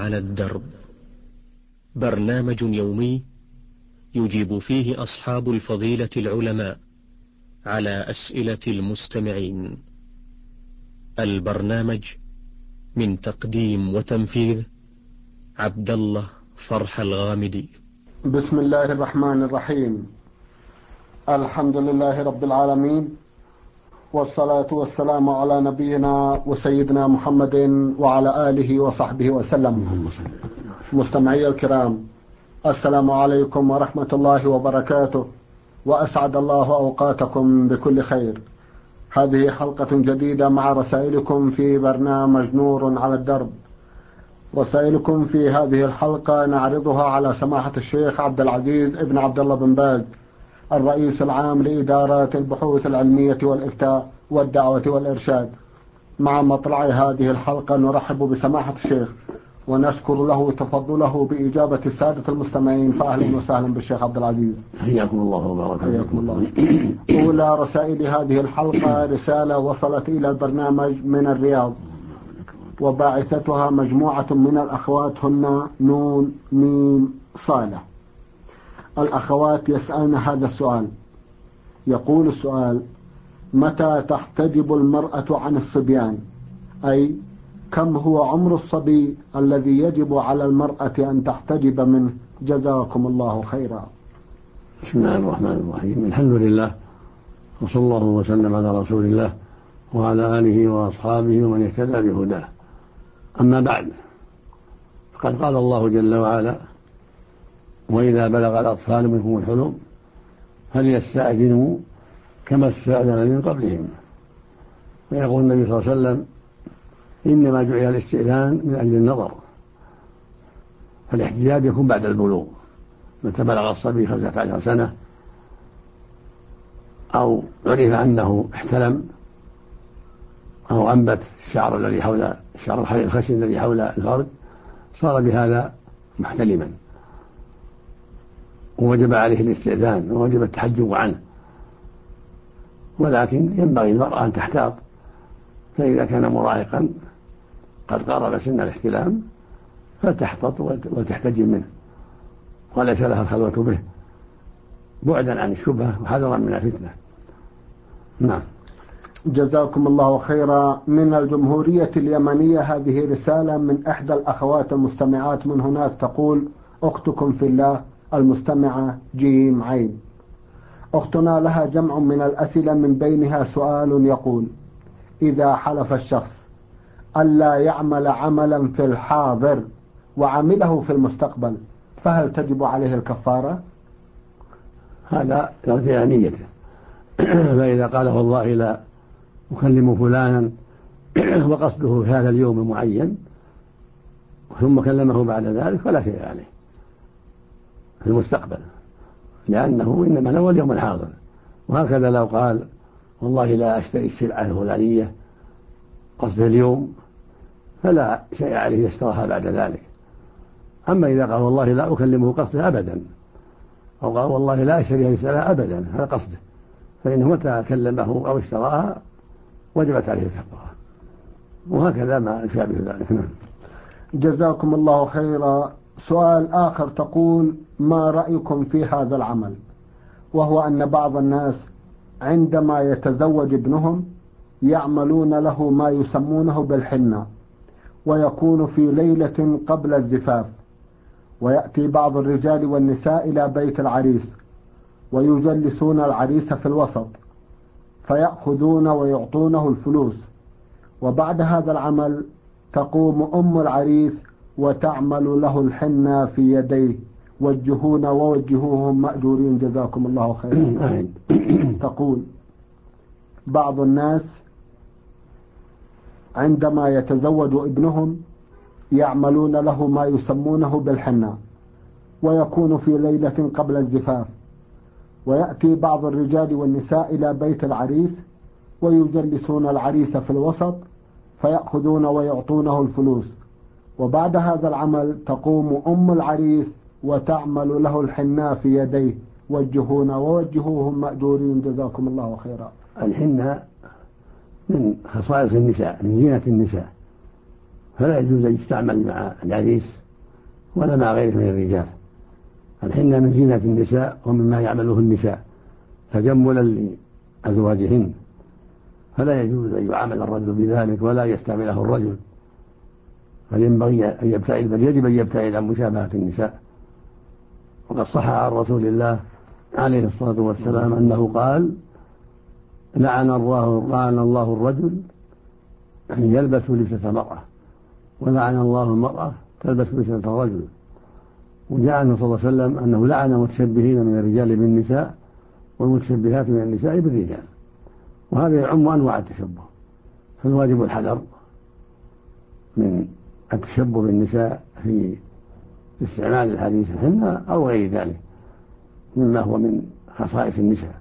على الدرب، برنامج يومي يجيب فيه أصحاب الفضيلة العلماء على أسئلة المستمعين. البرنامج من تقديم وتنفيذ عبد الله فرح الغامدي. بسم الله الرحمن الرحيم. الحمد لله رب العالمين، والصلاة والسلام على نبينا وسيدنا محمد وعلى آله وصحبه وسلم. مستمعي الكرام، السلام عليكم ورحمة الله وبركاته، وأسعد الله أوقاتكم بكل خير. هذه حلقة جديدة مع رسائلكم في برنامج نور على الدرب. رسائلكم في هذه الحلقة نعرضها على سماحة الشيخ عبد العزيز ابن عبد الله بن باز، الرئيس العام لإدارات البحوث العلمية والإفتاء والدعوة والإرشاد. مع مطلع هذه الحلقة نرحب بسماحة الشيخ ونشكر له تفضله بإجابة السادة المستمعين، فأهلا وسهلا بالشيخ عبد العزيز. حياكم الله وبارك حياكم الله. أولى رسائل هذه الحلقة رسالة وصلت إلى البرنامج من الرياض، وباعثتها مجموعة من الأخوات هن نون ميم صالح. الأخوات يسألن هذا السؤال. يقول السؤال: متى تحتجب المرأة عن الصبيان؟ أي كم هو عمر الصبي الذي يجب على المرأة أن تحتجب منه؟ جزاكم الله خيرا. بسم الله الرحمن الرحيم. الحمد لله، وصلى الله وسلم على رسول الله وعلى آله وأصحابه ومن اهتدى بهداه. أما بعد، فقد قال الله جل وعلا: وإذا بلغ الأطفال منكم الحلم فليستأذنوا كما استأذن من قبلهم. ويقول النبي صلى الله عليه وسلم: إنما جعل الاستئذان من أجل النظر، فالاحتجاب يكون بعد البلوغ، متى بلغ الصبي 15 سنة أو عرف أنه احتلم أو أنبت الشعر الذي حول الخشن الذي حول الفرج، صار بهذا محتلما، ووجب عليه الاستئذان ووجب التحجب عنه. ولكن ينبغي المرأة أن تحتاط، فإذا كان مراهقا قد قارب سن الاحتلام فتحتط وتحتجب منه، وليس لها الخلوة به، بعدا عن الشبهة وحذرا من الفتنة. نعم. جزاكم الله خيرا. من الجمهورية اليمنية هذه رسالة من إحدى الأخوات المستمعات من هناك، تقول: أختكم في الله المستمعة جيم عين. أختنا لها جمع من الأسئلة، من بينها سؤال يقول: إذا حلف الشخص ألا يعمل عملا في الحاضر وعمله في المستقبل، فهل تجب عليه الكفارة؟ هذا يرجع نيته. فإذا قال والله لا أكلم فلانا وقصده في هذا اليوم المعين ثم كلمه بعد ذلك فلا شيء عليه في المستقبل، لأنه إنما هو اليوم الحاضر. وهكذا لو قال والله لا أشتري السلعة الفلانية قصده اليوم فلا شيء عليه يشتراها بعد ذلك. أما إذا قال والله لا أكلمه قصده أبدا، أو قال والله لا أشتري هذه السلعة أبدا، هذا قصده، فإنه متى كلمه أو اشتراها وجبت عليه الكفارة، وهكذا ما يشابه ذلك. جزاكم الله خيرا. سؤال آخر، تقول: ما رأيكم في هذا العمل، وهو أن بعض الناس عندما يتزوج ابنهم يعملون له ما يسمونه بالحنة، ويكون في ليلة قبل الزفاف، ويأتي بعض الرجال والنساء إلى بيت العريس ويجلسون العريس في الوسط، فيأخذون ويعطونه الفلوس، وبعد هذا العمل تقوم أم العريس وتعمل له الحنة في يديه. وجهونا ووجهوهم مأجورين جزاكم الله خيرا. تقول: بعض الناس عندما يتزوج ابنهم يعملون له ما يسمونه بالحنة، ويكون في ليلة قبل الزفاف، ويأتي بعض الرجال والنساء إلى بيت العريس ويجلسون العريس في الوسط، فيأخذون ويعطونه الفلوس، وبعد هذا العمل تقوم أم العريس وتعمل له الحنة في يديه. وجهونا ووجهوهم مأجورين جزاكم الله خيرا. الحنة من خصائص النساء، من زينة النساء، فلا يجوز أن يستعمل مع العريس ولا مع غيره من الرجال. الحنة من زينة النساء ومما يعمله النساء تجملا لأزواجهن، فلا يجوز أن يعامل الرجل بذلك ولا يستعمله الرجل، فينبغي أن يبتعد، بل يجب أن يبتعد عن مشابهة النساء. وقد صح عن رسول الله عليه الصلاة والسلام أنه قال: لعن الله الرجل يلبس لبسة المرأة، ولعن الله المرأة تلبس لبسة الرجل. وجاء عنه صلى الله عليه وسلم أنه لعن المتشبهين من الرجال بالنساء والمتشبهات من النساء بالرجال، وهذا يعم أنواع التشبه، فالواجب الحذر من التشبه بالنساء في استعمال الحديث الحنة أو غير ذلك مما هو من خصائص النساء.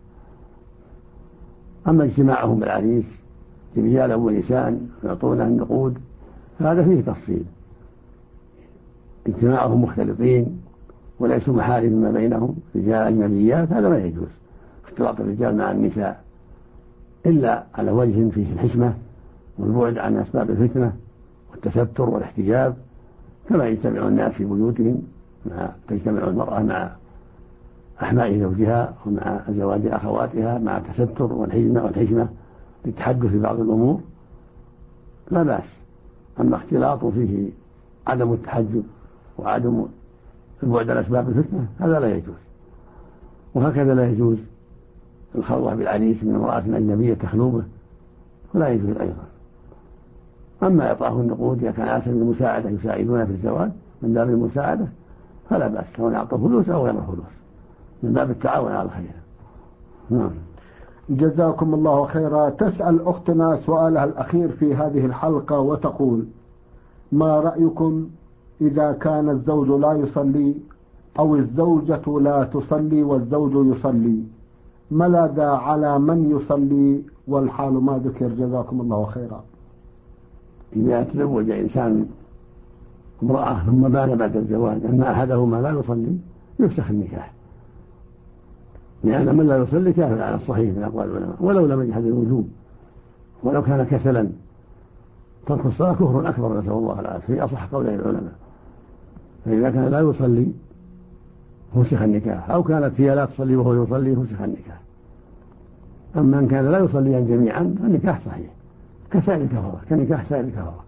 أما اجتماعهم بالعريس رجالا ونساء يعطونه النقود فهذا فيه تفصيل، اجتماعهم مختلطين وليسوا محارم ما بينهم رجال أجنبيات هذا ما يجوز، اختلاط الرجال مع النساء إلا على وجه فيه الحشمة والبعد عن أسباب الفتنة والتستر والاحتجاب، كما يجتمع الناس في بيوتهم تجتمع المرأة مع أحماء زوجها ومع زواج أخواتها مع التستر والحشمة للتحدث في بعض الأمور لا بأس. أما اختلاط فيه عدم التحجب وعدم البعد عن أسباب الفتنة هذا لا يجوز. وهكذا لا يجوز الخلوة بالعريس من امرأة أجنبية تخلو به، ولا يجوز أيضا. أما إعطاه النقود إذا كان على سبيل المساعدة يساعدون في الزواج من باب المساعدة فلا بأس، سواء أعطى فلوس أو غير فلوس من باب التعاون على الخير. نعم. جزاكم الله خيرا. تسأل أختنا سؤالها الأخير في هذه الحلقة وتقول: ما رأيكم إذا كان الزوج لا يصلي أو الزوجة لا تصلي والزوج يصلي، ماذا على من يصلي والحال ما ذكر؟ جزاكم الله خيرا. إذا تزوج إنسان امرأة ثم بان بعد الزواج أن أحدهما لا يصلي يفسخ النكاح، لأن من لا يصلي كافر على الصحيح من أقوال العلماء ولو لم يجحد الوجوب، ولو كان كسلا ترك الصلاة كفر أكبر نسأل الله العافية في أصح قولي العلماء. فإذا كان لا يصلي فسخ النكاح، أو كانت هي لا تصلي وهو يصلي فسخ النكاح. أما إن كان لا يصليان جميعا فالنكاح صحيح كسائر الكفرة، كنكاح سائر الكفرة.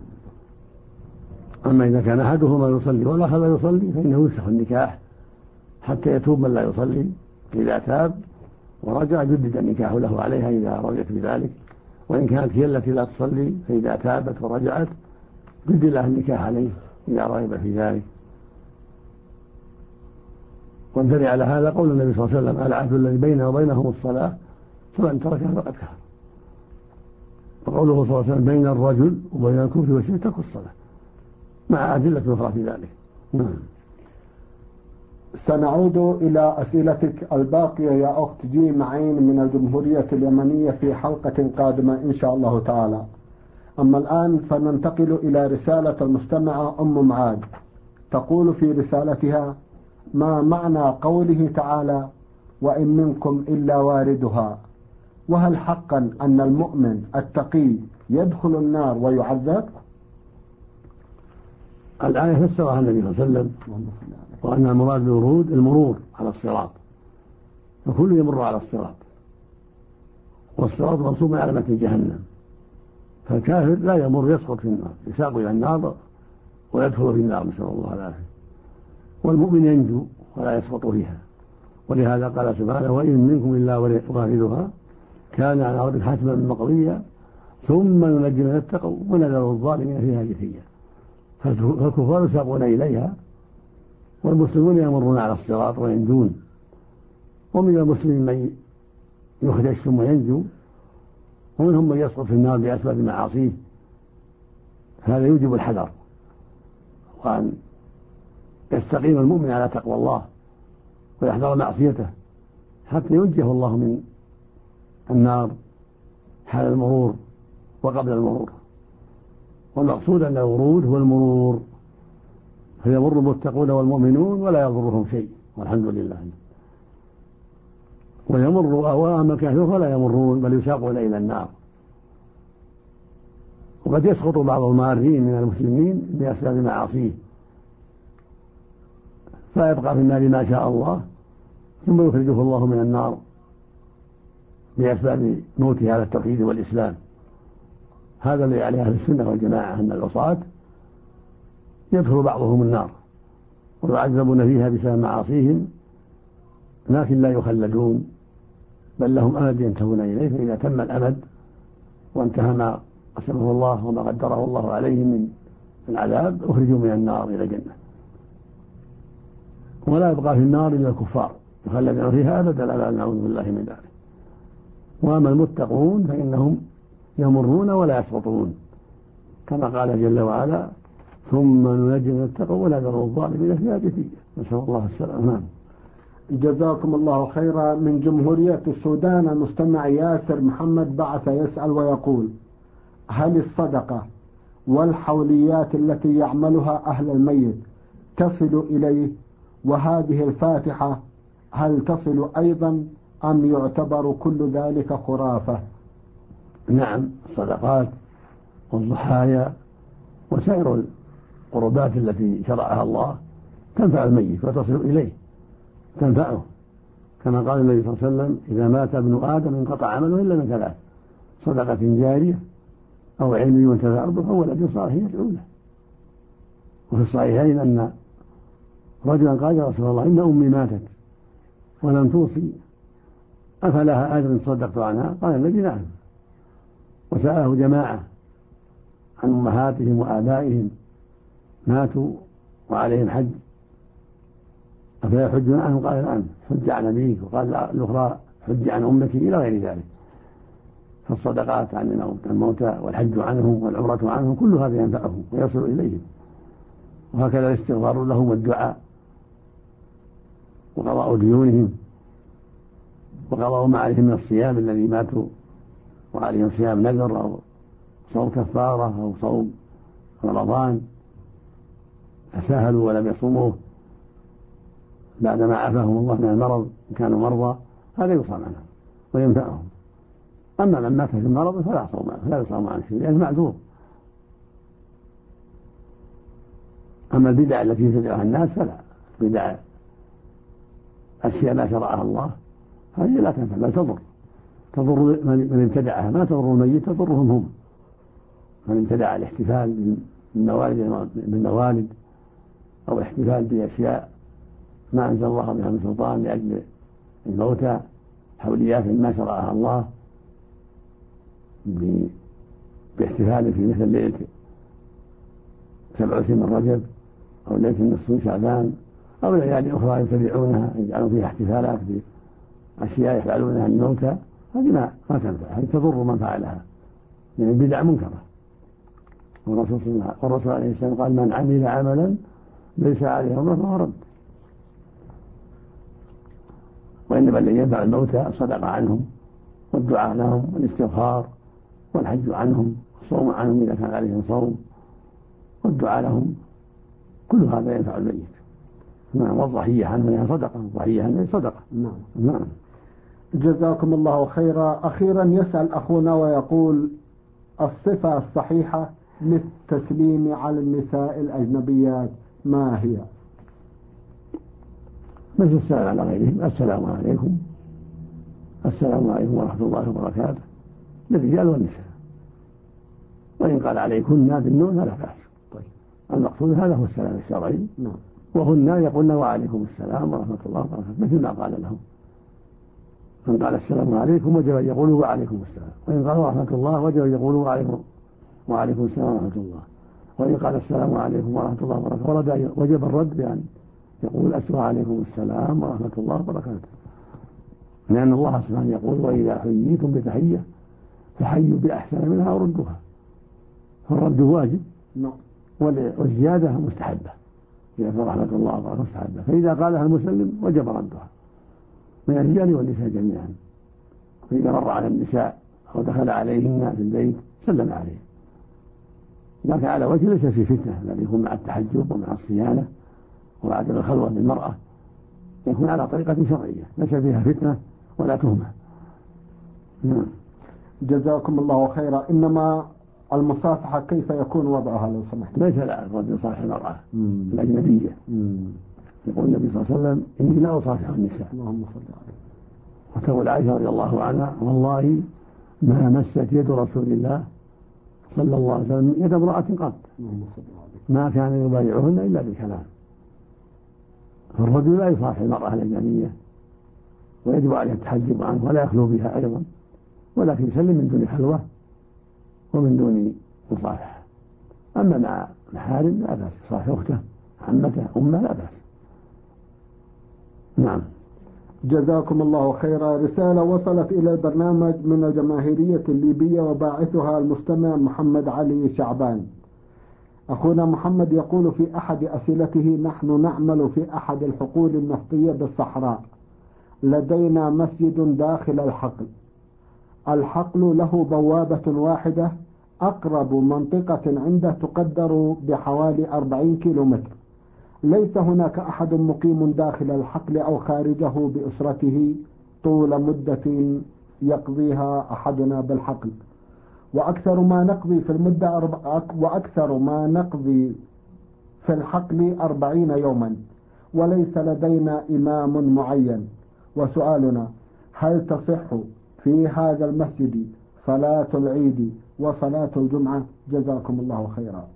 أما إذا كان أحدهما يصلي والآخر لا يصلي فإنه يفسخ النكاح حتى يتوب من لا يصلي، إذا تاب ورجع جدد النكاح له عليها إذا رضيت بذلك، وإن كانت هي التي لا تصلي فإذا تابت ورجعت جدد لها النكاح عليه إذا رغب في ذلك. وانتبه على هذا قول النبي صلى الله عليه وسلم: العهد الذي بيننا وبينهم الصلاة فمن تركها فقد كفر. وقوله صلى الله عليه وسلم: بين الرجل وبين الكفر والشرك ترك الصلاة، مع أدلة أخرى في ذلك. سنعود إلى أسئلتك الباقية يا أخت جيم عين من الجمهورية اليمنية في حلقة قادمة إن شاء الله تعالى. أما الآن فننتقل إلى رسالة المستمعة أم معاذ، تقول في رسالتها: ما معنى قوله تعالى: وإن منكم إلا واردها؟ وهل حقا أن المؤمن التقي يدخل النار ويعذب؟ الآية فسرها النبي صلى الله عليه وسلم وأن المراد بالورود المرور على الصراط، فكل يمر على الصراط، والصراط منصوب على متن جهنم، فالكافر لا يمر يسقط في النار، يساق إلى النار ويدخل في النار نسأل الله العافية، والمؤمن ينجو ولا يسقط فيها. ولهذا قال سبحانه: وإن منكم إلا واردها كان على ربك حتما مقضيا ثم ننجي من اتقوا ونذر الظالمين فيها جثيا. فالكفار يساقون إليها والمسلمون يمرون على الصراط وينجون، ومن المسلمين من يخدش ثم ينجو، ومنهم من يسقط في النار بأسباب معاصيه. هذا يوجب الحذر وأن يستقيم المؤمن على تقوى الله ويحذر معصيته حتى ينجيه الله من النار حال المرور وقبل المرور. والمقصود أن الورود هو المرور، فيمر المتقون والمؤمنون ولا يضرهم شيء والحمد لله، ويمر أوام الكافرين فلا يمرون بل يساقون إلى النار. وقد يسقط بعض المارين من المسلمين بأسباب معاصيه فيبقى في النار ما شاء الله، ثم يخرجه الله من النار بأسباب موته على التوحيد والإسلام. هذا الذي عليه أهل السنة والجماعة، أن العصاة يدخل بعضهم النار ويعذبون فيها بسبب معاصيهم، لكن لا يخلدون، بل لهم أمد ينتهون إليه، فإذا تم الأمد وانتهى ما قسمه الله وما قدره الله عليهم من العذاب أخرجوا من النار إلى الجنة. ولا يبقى في النار إلا الكفار يخلدون فيها أبدا، لا نعوذ بالله من ذلك. وأما المتقون فإنهم يمرون ولا يسقطون، كما قال جل وعلا: ثم ننجي من اتقوا ولا نذر الظالمين فيها جثيا. نسأل الله السلامة. جزاكم الله خيرا. من جمهورية السودان المستمع ياسر محمد بعث يسأل ويقول: هل الصدقة والحوليات التي يعملها أهل الميت تصل إليه؟ وهذه الفاتحة هل تصل أيضا أم يعتبر كل ذلك خرافة؟ نعم، الصدقات والضحايا وسائر القربات التي شرعها الله تنفع الميت وتصل إليه، تنفعه، كما قال النبي صلى الله عليه وسلم: إذا مات ابن آدم انقطع عمله إلا من ثلاث: صدقة جارية أو علم ينتفع به أو ولد صالح يدعو له. وفي الصحيحين أن رجلا قال: يا رسول الله، إن أمي ماتت ولم توصي، أفلها أجر صدقت عنها؟ قال النبي: نعم. وسأله جماعة عن أمهاتهم وآبائهم ماتوا وعليهم حج أفيحجون عنهم؟ قال: نعم، حج عن أبيك. وقال الأخرى: حج عن أمك، إلى غير ذلك. فالصدقات عن الموتى والحج عنهم والعمرة عنهم كل هذا ينفعهم ويصل إليهم. وهكذا الاستغفار لهم والدعاء وقضاء ديونهم وقضاء ما عليهم من الصيام الذي ماتوا وعليهم صيام نذر أو صوم كفارة أو صوم رمضان تساهلوا ولم يصوموه بعدما عافاهم الله من المرض إن كانوا مرضى، هذا يصام عنهم وينفعهم. أما من مات في المرض فلا يصام عنه شيء لأنه معذور. أما البدع التي يبتدعها الناس فلا، بدع أشياء ما شرعها الله هذه لا تنفع بل تضر من ابتدعها، ما تضر الميت، تضرهم هم. من ابتدع الاحتفال بالموالد أو الاحتفال بأشياء ما أنزل الله بها من سلطان لأجل الموتى، حوليات ما شرعها الله، باحتفال في مثل ليلة 27 من رجب أو ليلة النصف من شعبان أو ليالي أخرى يتبعونها يجعلون فيها احتفالات بأشياء يفعلونها الموتى، هذه ما تنفع، هذه تضر من فعلها لأن البدع منكرة. والرسول عليه السلام قال: من عمل عملا ليس عليه أمر فهو رد. وإنما الذي ينفع الموتى الصدقة عنهم والدعاء لهم والاستغفار والحج عنهم والصوم عنهم إذا كان عليهم صوم والدعاء لهم، كل هذا ينفع الميت. نعم. والضحية عنه صدقة، الضحية عنه صدقة. نعم. جزاكم الله خيرا. أخيرا يسأل أخونا ويقول: الصفة الصحيحة للتسليم على النساء الأجنبيات ما هي؟ مثل السلام على غيرهم: السلام عليكم، السلام عليكم ورحمة الله وبركاته، للرجال والنساء. وإن قال عليكن بالنون فلا بأس. المقصود هذا هو السلام الشرعي. وهن يقولن وعليكم السلام ورحمة الله وبركاته مثل ما قال لهم. من قال السلام عليكم وجب أن يقولوا وعليكم السلام، وإن قال ورحمة الله وجب أن يقولوا وعليكم السلام ورحمة الله، وإن قال السلام عليكم ورحمة الله وبركاته وجب الرد بأن يقول وعليكم السلام ورحمة الله وبركاته، لأن الله سبحانه يقول: وإذا حييتم بتحية فحيوا بأحسن منها أو ردوها. فالرد واجب والزيادة مستحبة، إذا رحمة الله وبركاته مستحبة، فإذا قالها المسلم وجب ردها من الرجال والنساء جميعا. فإذا مر على النساء أو دخل عليهن في البيت سلم عليه، لكن على وجه ليس في فتنة، بل يكون مع التحجب ومع الصيانة وعدم الخلوة بالمرأة، يكون على طريقة شرعية ليس فيها فتنة ولا تهمة. جزاكم الله خيرا. إنما المصافحة كيف يكون وضعها لو سمحت؟ ليس لا الرجل يصافح المرأة الأجنبية. يقول النبي صلى الله عليه وسلم إني لا أصافح النساء. اللهم صل عليه. وتقول عائشة رضي الله عنها والله ما مست يد رسول الله صلى الله عليه وسلم يد امرأة قط ما كان يبايعهن إلا بالكلام. فالرجل لا يصافح المرأة الأجنبية ويجب عليه التحجب عنه ولا يخلو بها أيضا، ولكن يسلم من دون خلوة ومن دون مصافحة. أما مع محارم لا بأس، صاحب أخته عمته أمه لا بأس. نعم. جزاكم الله خيرا. رسالة وصلت إلى البرنامج من الجماهيرية الليبية وباعثها المستمع محمد علي شعبان. أخونا محمد يقول في أحد أسئلته: نحن نعمل في أحد الحقول النفطية بالصحراء، لدينا مسجد داخل الحقل. الحقل له بوابة واحدة، أقرب منطقة عنده تقدر بحوالي 40 كيلومتر. ليس هناك أحد مقيم داخل الحقل أو خارجه بأسرته طول مدة يقضيها أحدنا بالحقل، وأكثر ما نقضي في الحقل 40 يوما، وليس لدينا إمام معين. وسؤالنا: هل تصح في هذا المسجد صلاة العيد وصلاة الجمعة؟ جزاكم الله خيرا.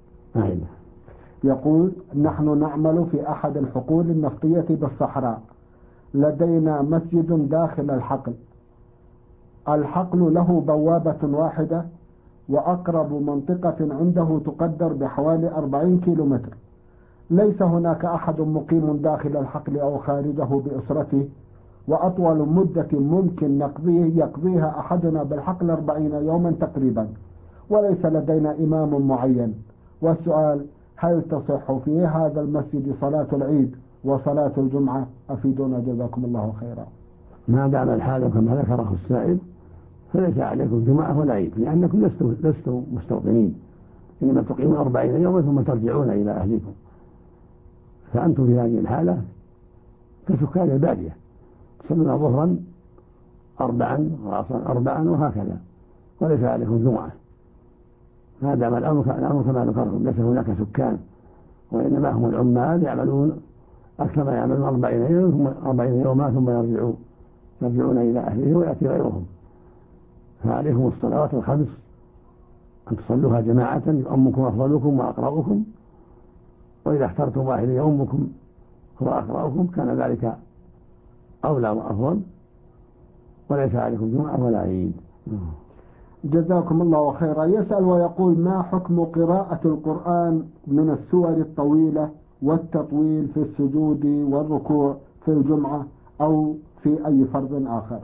يقول: نحن نعمل في أحد الحقول النفطية بالصحراء، لدينا مسجد داخل الحقل. الحقل له بوابة واحدة، وأقرب منطقة عنده تقدر بحوالي 40 كيلومتر. ليس هناك أحد مقيم داخل الحقل أو خارجه بأسرته، وأطول مدة ممكن يقضيها أحدنا بالحقل 40 يوما تقريبا، وليس لدينا إمام معين. والسؤال: هل تصح في هذا المسجد صلاة العيد وصلاة الجمعة؟ أفيدونا جزاكم الله خيرا. ما دام الحال كما ذكره السائل فليس عليكم جمعة ولا عيد، لأنكم لستم مستوطنين، إنما تقيمون 40 يوما ثم ترجعون إلى أهلكم، فأنتم في هذه الحالة كسكان البادية، تصلون ظهرا 4 وعصرا 4 وهكذا، وليس عليكم جمعة. هذا ما الأمر كما ذكرتم، ليس هناك سكان، وإنما هم العمال يعملون أكثر ما يعملون 40 يوما ثم يرجعون إلى أهلهم ويأتي غيرهم. فعليكم الصلوات الخمس أن تصلوها جماعة، يؤمكم أفضلكم وأقرأكم، وإذا اخترتم واحد يؤمكم هو أقرأكم كان ذلك أولى وأفضل، وليس عليكم جمعة ولا عيد. جزاكم الله خيرا. يسأل ويقول: ما حكم قراءة القرآن من السور الطويلة والتطويل في السجود والركوع في الجمعة أو في أي فرض آخر؟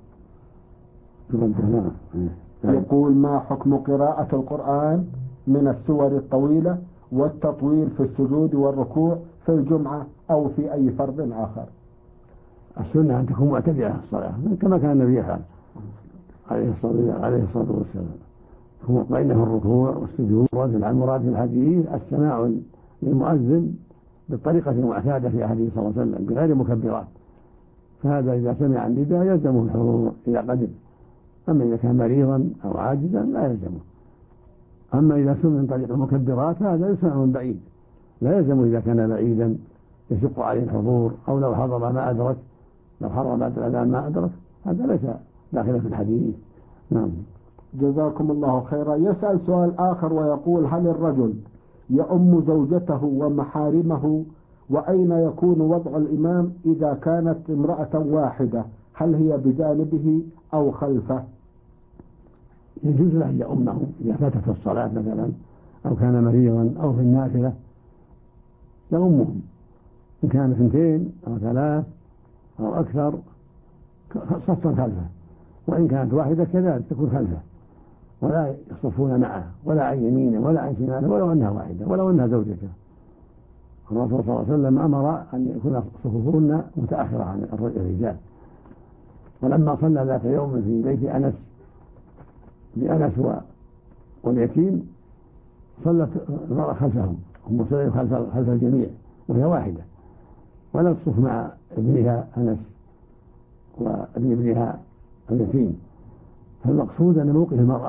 يقول: ما حكم قراءة القرآن من السور الطويلة والتطويل في السجود والركوع في الجمعة أو في أي فرض آخر؟ السنة أن تكون معتدلة الصلاة كما كان النبي يفعل عليه الصلاة والسلام، هو بينه الركوع والسجود. المراد في الحديث السماع للمؤذن بالطريقة المعتادة في أحاديث صلى الله عليه وسلم بغير مكبرات، فهذا إذا سمع النداء يلزمه الحضور إذا قدم، أما إذا كان مريضا أو عاجزا لا يلزمه. أما إذا سمع من طريق المكبرات هذا يسمع من بعيد، لا يلزمه إذا كان بعيدا يشق عليه الحضور، أو لو حضر ما أدرك، لو حضر بعد الأذان ما أدرك، هذا ليس داخل في الحديث. نعم. جزاكم الله خيرا. يسأل سؤال آخر ويقول: هل الرجل يؤم زوجته ومحارمه؟ وأين يكون وضع الإمام إذا كانت امرأة واحدة؟ هل هي بجانبه أو خلفه؟ يجوز له أن يؤمه إذا فاتت الصلاة مثلا، أو كان مريضا أو في النافلة يؤمهم، إن كان 2 أو 3 أو أكثر صفا خلفه، وإن كانت واحدة كذلك تكون خلفه، ولا يصفون معه ولا عن يمينه ولا عن شماله ولو أنها واحدة ولو أنها زوجته. الرسول صلى الله عليه وسلم أمر أن يكون صفوفهن متأخرة عن الرجال. ولما صلى ذات يوم في بيت أنس بأنس واليتيم صلت المرأة خلفهم، هم سلم خلف الجميع وهي واحدة، ولا تصف مع ابنها أنس وابن ابنها اليتيم. فالمقصود أن موقف المرأة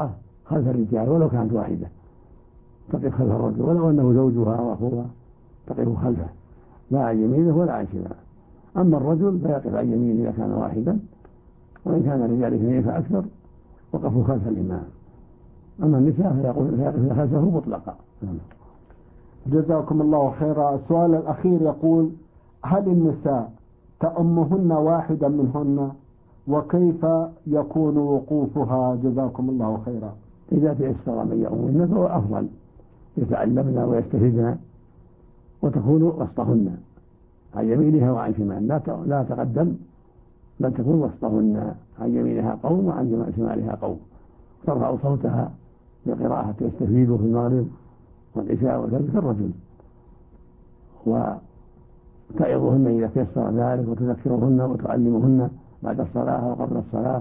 خلف الرجال ولو كانت واحدة تقف خلف الرجل ولو أنه زوجها وأخوها تقف خلفه لا عن يمينه ولا عن شماله. أما الرجل فيقف عن يمينه إذا كان واحدا، وإن كان الرجال اثنين فأكثر وقفوا خلف الإمام. أما النساء فيقف خلفه مطلقا. جزاكم الله خيرا. السؤال الأخير يقول: هل النساء تأمهن واحدا منهن، وكيف يكون وقوفها؟ جزاكم الله خيرا. إذا تيسر من يؤمهن فهو أفضل، يتعلمن ويستفدن وتكون وسطهن عن يمينها وعن شمالها، لا تقدم بل تكون وسطهن، عن يمينها قوم وعن شمالها قوم، ترفع صوتها بقراءة يستفيد في المغرب والعشاء والفجر كالرجل، وتعظهن إذا تيسر ذلك وتذكرهن وتعلمهن بعد الصلاة وقبل الصلاة،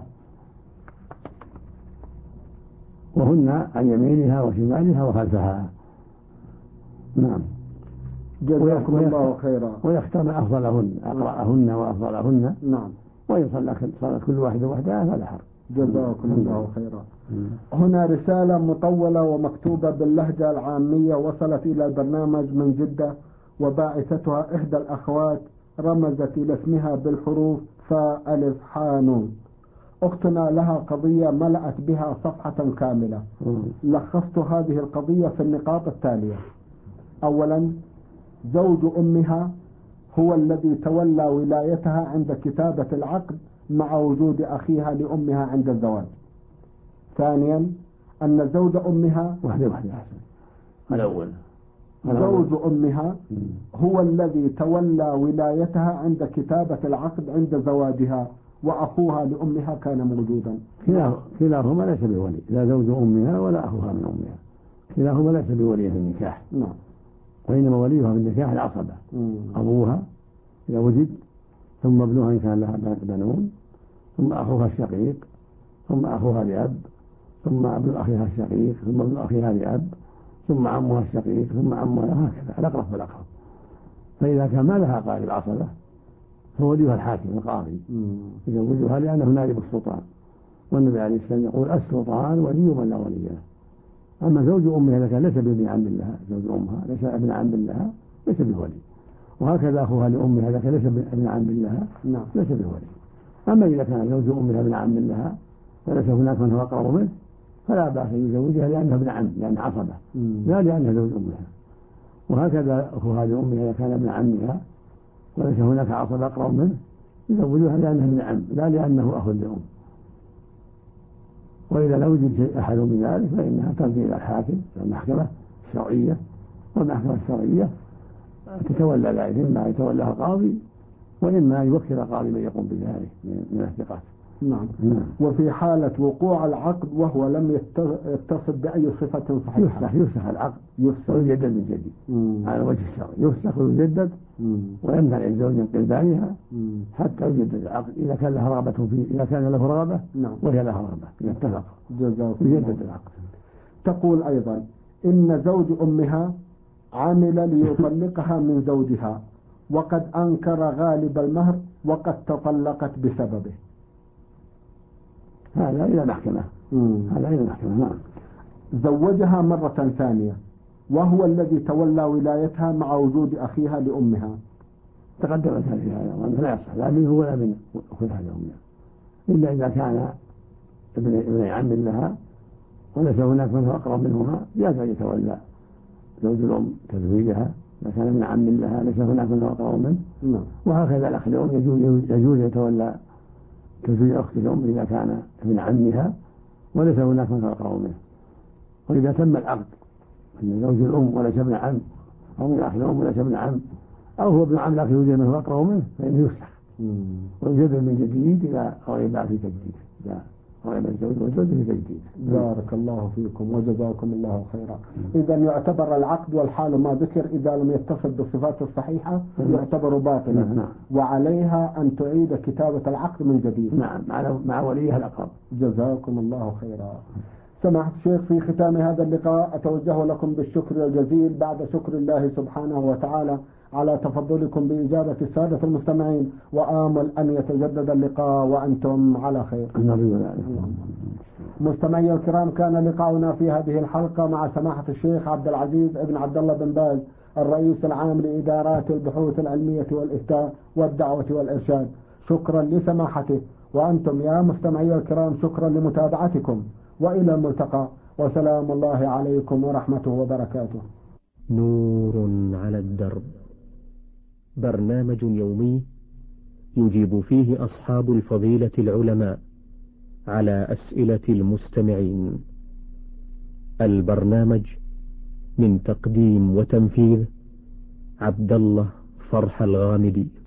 وهن عن يمينها وشمالها وخلفها. نعم. جزاكم الله خيرا. ويختارن أفضلهن، أقرأهن وأفضلهن. نعم. وإن صلت كل واحد وحدها فلا حرج. جزاكم الله خيرا. هنا رسالة مطولة ومكتوبة باللهجة العامية وصلت إلى البرنامج من جدة، وباعثتها إحدى الأخوات رمزت إلى اسمها بالحروف فألف حانون. أختنا لها قضية ملأت بها صفحة كاملة. لخصت هذه القضية في النقاط التالية: أولا، زوج أمها هو الذي تولى ولايتها عند كتابة العقد مع وجود أخيها لأمها عند الزواج. ثانيا، أن زوج أمها الأول زوج أمها هو الذي تولى ولايتها عند كتابة العقد عند زواجها، وأخوها لأمها كان موجودا. كلاهما ليس بولي، لا زوج أمها ولا أخوها من أمها، كلاهما ليس بولي في النكاح. نعم. وإنما وليها في النكاح العصبة، أبوها إذا وجد، ثم ابنها إن كان لها بنون، ثم أخوها الشقيق، ثم أخوها لأب، ثم ابن أخيها الشقيق، ثم ابن أخيها لأب، ثم عمها الشقيق، ثم عمها، هكذا الأقرب فالأقرب. فإذا كان ما لها قارب عصبة فوليها الحاكم القاضي يزوجها، لأنه نائب السلطان، والنبي عليه السلام يقول: السلطان ولي من لا ولي له. أما زوج أمها إذا كان ليس بابن عم لها، زوج أمها ليس ابن عم لها ليس بولي، وهكذا أخوها لأمها إذا كان ليس ابن عم لها ليس بولي. أما إذا كان زوج أمها ابن عم لها وليس هناك من هو أقرب منه فلا بأس أن يزوجها، لأنها ابن عم، لأن عصبة، لا لأنها زوج أمها. وهكذا أخوها لأمها إذا كان ابن عمها وليس هناك عصبة أقرب منه يزوجها لأنها ابن عم، لا لأنه أخ لأم. وإذا لم يوجد أحد من ذلك فإنها ترجع إلى الحاكم، المحكمة الشرعية، والمحكمة الشرعية تتولى ذلك، إما يتولاه القاضي وإما يوكل قاضي من يقوم بذلك من الثقات. نعم. وفي حالة وقوع العقد وهو لم يتصف بأي صفة صحيحة يفسخ العقد ويجدد من جديد على وجه الشرع، يفسخ ويجدد، ويمنع الزوج من قلبانها حتى يجدد العقد إذا كان له رغبة فيه، إذا كان له رغبة وهي لها رغبة إذا اتفق يجدد العقد. تقول أيضا: إن زوج أمها عمل ليطلقها من زوجها، وقد أنكر غالب المهر وقد تطلقت بسببه. هذا إلى محكمة. نعم. زوجها مرة ثانية وهو الذي تولى ولايتها مع وجود أخيها لأمها. تقدمت هذه لا يصح لا منه ولا من أخيها لأمها، إلا إذا كان ابن عم لها وليس هناك من هو أقرب منهما جاز أن يتولى زوج الأم تزويجها إذا كان ابن عم لها ليس هناك من هو أقرب منه. وهكذا الأخ لأم يجوز يتولى تزويج أخت الأم إذا كان ابن عمها وليس هناك من هو أقرب منه. وإذا تم العقد من زوج الأم وليس ابن عم، أو من أخ الأم وليس ابن عم، أو هو ابن عم لكن يوجد من هو أقرب منه، فإنه يفسخ ويجدد من جديد إذا رغب في تجديد، إذا رغب الزوج والزوج في تجديد. بارك الله فيكم وجزاكم الله خيرا. إذا يعتبر العقد والحال ما ذكر إذا لم يتصل بالصفات الصحيحة يعتبر باطلا، وعليها أن تعيد كتابة العقد من جديد. نعم، مع وليها الأقرب. جزاكم الله خيرا. سماحة الشيخ، في ختام هذا اللقاء أتوجه لكم بالشكر الجزيل بعد شكر الله سبحانه وتعالى على تفضلكم بإجابة السادة المستمعين، وآمل أن يتجدد اللقاء وأنتم على خير. مستمعي الكرام، كان لقاؤنا في هذه الحلقة مع سماحة الشيخ عبد العزيز بن عبد الله بن باز، الرئيس العام لإدارات البحوث العلمية والإفتاء والدعوة والإرشاد. شكرا لسماحته، وأنتم يا مستمعي الكرام شكرا لمتابعتكم، وإلى الملتقى، وسلام الله عليكم ورحمته وبركاته. نور على الدرب، برنامج يومي يجيب فيه أصحاب الفضيلة العلماء على أسئلة المستمعين. البرنامج من تقديم وتنفيذ عبد الله فرح الغامدي.